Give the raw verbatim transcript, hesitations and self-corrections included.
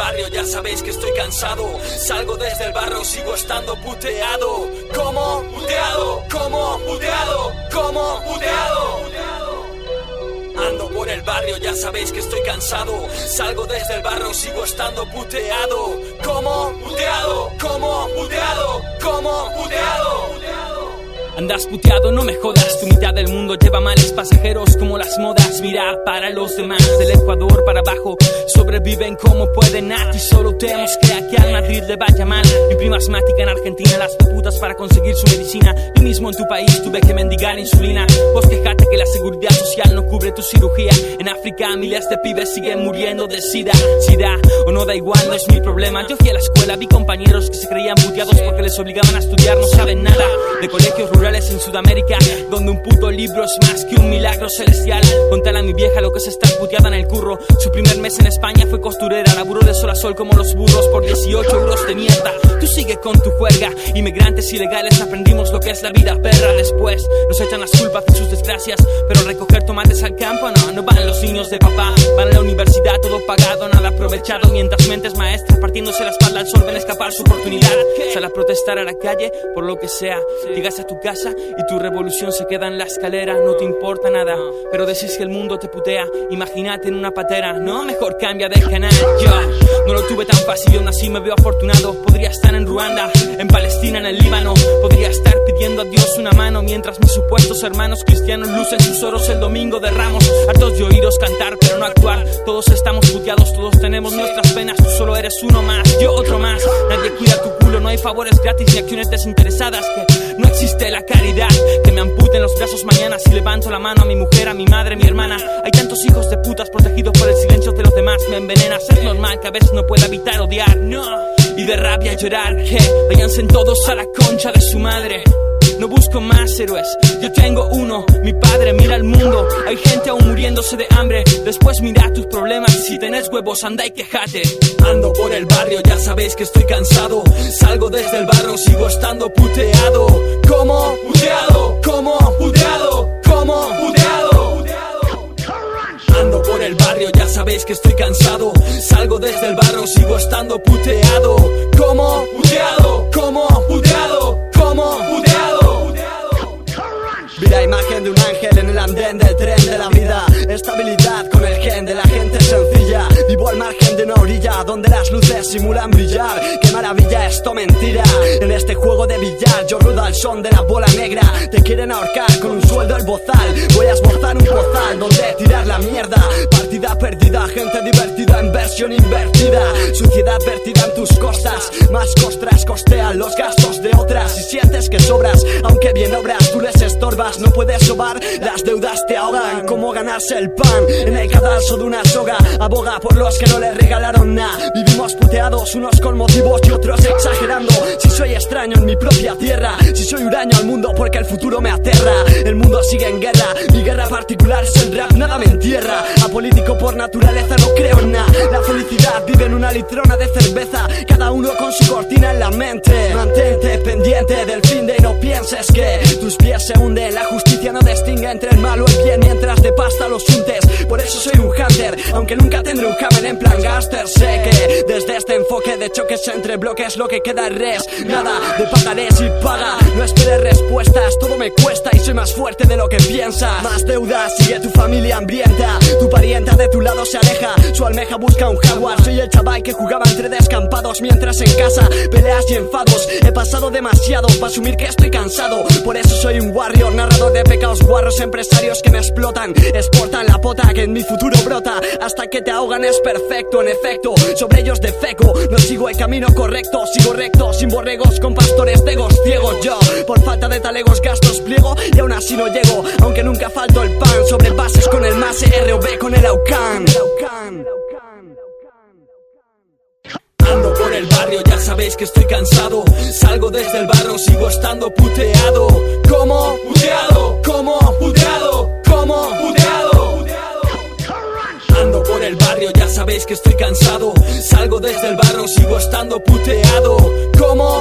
barrio, ya sabéis que estoy cansado. Salgo desde el barrio, sigo estando puteado. ¿Cómo? Puteado. ¿Cómo? Puteado. ¿Cómo? Puteado. Ando por el barrio, ya sabéis que estoy cansado. Salgo desde el barrio, sigo estando puteado. ¿Cómo? Puteado. ¿Cómo? Puteado. ¿Cómo? Puteado. Andas puteado, no me jodas, tu mitad del mundo lleva males pasajeros como las modas. Mira para los demás, del Ecuador para abajo, sobreviven como pueden. A ti solo te mosquea que al Madrid le vaya mal. Mi prima asmática en Argentina, las putas para conseguir su medicina. Yo mismo en tu país tuve que mendigar insulina. Vos quejate que la seguridad social no cubre tu cirugía. En África miles de pibes siguen muriendo de sida. Sida o no da igual, no es mi problema. Yo fui a la escuela, vi compañeros que se creían puteados porque les obligaban a estudiar, no saben nada de colegios rurales en Sudamérica, donde un puto libro es más que un milagro celestial. Contale a mi vieja lo que es estar puteada en el curro. Su primer mes en España fue costurera, laburó de sol a sol como los burros por dieciocho euros de mierda. Tú sigue con tu juerga, inmigrantes ilegales aprendimos lo que es la vida perra. Después nos echan las culpas de sus desgracias, pero recoger tomates al campo no, no van los niños de papá. Van a la universidad todo pagado, nada aprovechado, mientras mentes maestras partiéndose la espalda al sol ven escapar su oportunidad. Sal a protestar a la calle por lo que sea, llegas a tu casa y tu revolución se queda en la escalera. No te importa nada, pero decís que el mundo te putea. Imagínate en una patera, no, mejor cambia de canal. Yo no lo tuve tan fácil, yo nací me veo afortunado. Podría estar en Ruanda, en Palestina, en el Líbano. Podría estar pidiendo a Dios una mano mientras mis supuestos hermanos cristianos lucen sus oros el domingo de Ramos. Hartos de oíros cantar pero no actuar. Todos estamos puteados, todos tenemos nuestras penas. Tú solo eres uno más, yo otro más. Nadie cuida tu culo, no hay favores gratis ni acciones desinteresadas. Que no existe la caridad, que me amputen los brazos mañana si levanto la mano a mi mujer, a mi madre, a mi hermana. Hay tantos hijos de putas protegidos por el silencio de los demás. Me envenenas, es normal que a veces no pueda evitar odiar, no, y de rabia llorar. Que váyanse todos a la concha de su madre. No busco más héroes, yo tengo uno, mi padre. Mira el mundo, hay gente aún muriéndose de hambre. Después mira tus problemas y si tenés huevos anda y quejate. Ando por el barrio, ya sabéis que estoy cansado. Salgo desde el barrio, sigo estando puteado. ¿Cómo? Puteado. ¿Cómo? Puteado. ¿Cómo? Puteado. Ando por el barrio, ya sabéis que estoy cansado. Salgo desde el barrio, sigo estando puteado. ¿Cómo? Puteado. ¿Cómo? Puteado. ¿Cómo? Puteado. Vi la imagen de un ángel en el andén del tren de la vida. Estabilidad con el gen de la gente sencilla. Vivo al margen de una orilla donde las luces simulan brillar. Qué maravilla, esto mentira. En este juego de billar yo rudo al son de la bola negra. Te quieren ahorcar con un sueldo al bozal. Voy a esbozar un pozal donde tirar la mierda. Partida perdida, gente divertida en versión invertida. Suciedad vertida en tus costas. Más costras costean los gastos de otras. Si sientes que sobras, aunque bien obras, tú les estorbas. No puedes sobar, las deudas te ahogan. Cómo ganarse el pan en el cadalso de una soga. Aboga por los que no le regalaron nada. Vivimos puteados, unos con motivos y otros exagerando. Si soy extraño en mi propia tierra, si soy huraño al mundo porque el futuro me aterra. El mundo sigue en guerra, mi guerra particular es el rap, nada me entierra. Apolítico por naturaleza, no creo en nada. La felicidad vive en una litrona de cerveza, cada uno con su cortina en la mente. Mantente pendiente del fin de y no pienses que tus pies se hunden. La justicia no distingue entre el mal o el bien mientras de pasta los untes. Por eso soy un hunter, aunque nunca tendré un hammer en plan gangster. Sé que desde este enfoque de choques entre bloques lo que queda es res. Nada de pagarés y paga, no esperes respuestas, todo me cuesta y soy más fuerte de lo que piensas. Más deudas, sigue tu familia hambrienta, tu parienta de tu lado se aleja, su almeja busca un jaguar. Soy el chaval que jugaba entre descampados mientras en casa peleas y enfados. He pasado demasiado para asumir que estoy cansado, por eso soy un warrior, narrador de pecados guarros, empresarios que me explotan, exportan la pota que en mi futuro brota, hasta que te ahogan es perfecto, en efecto, sobre ellos defeco, no sigo el camino correcto, sigo recto, sin borregos, con pastores de egos ciegos. Yo, por falta de talegos gastos pliego y aún así no llego, aunque nunca falto el pan, sobre bases con el MASE, R O B con el AUCAN. Ando por el barrio, ya sabéis que estoy cansado. Salgo desde el barrio, sigo estando puteado. ¿Cómo? Puteado. ¿Cómo? Puteado. ¿Cómo? Puteado. Ando por el barrio, ya sabéis que estoy cansado. Salgo desde el barrio, sigo estando puteado. ¿Cómo?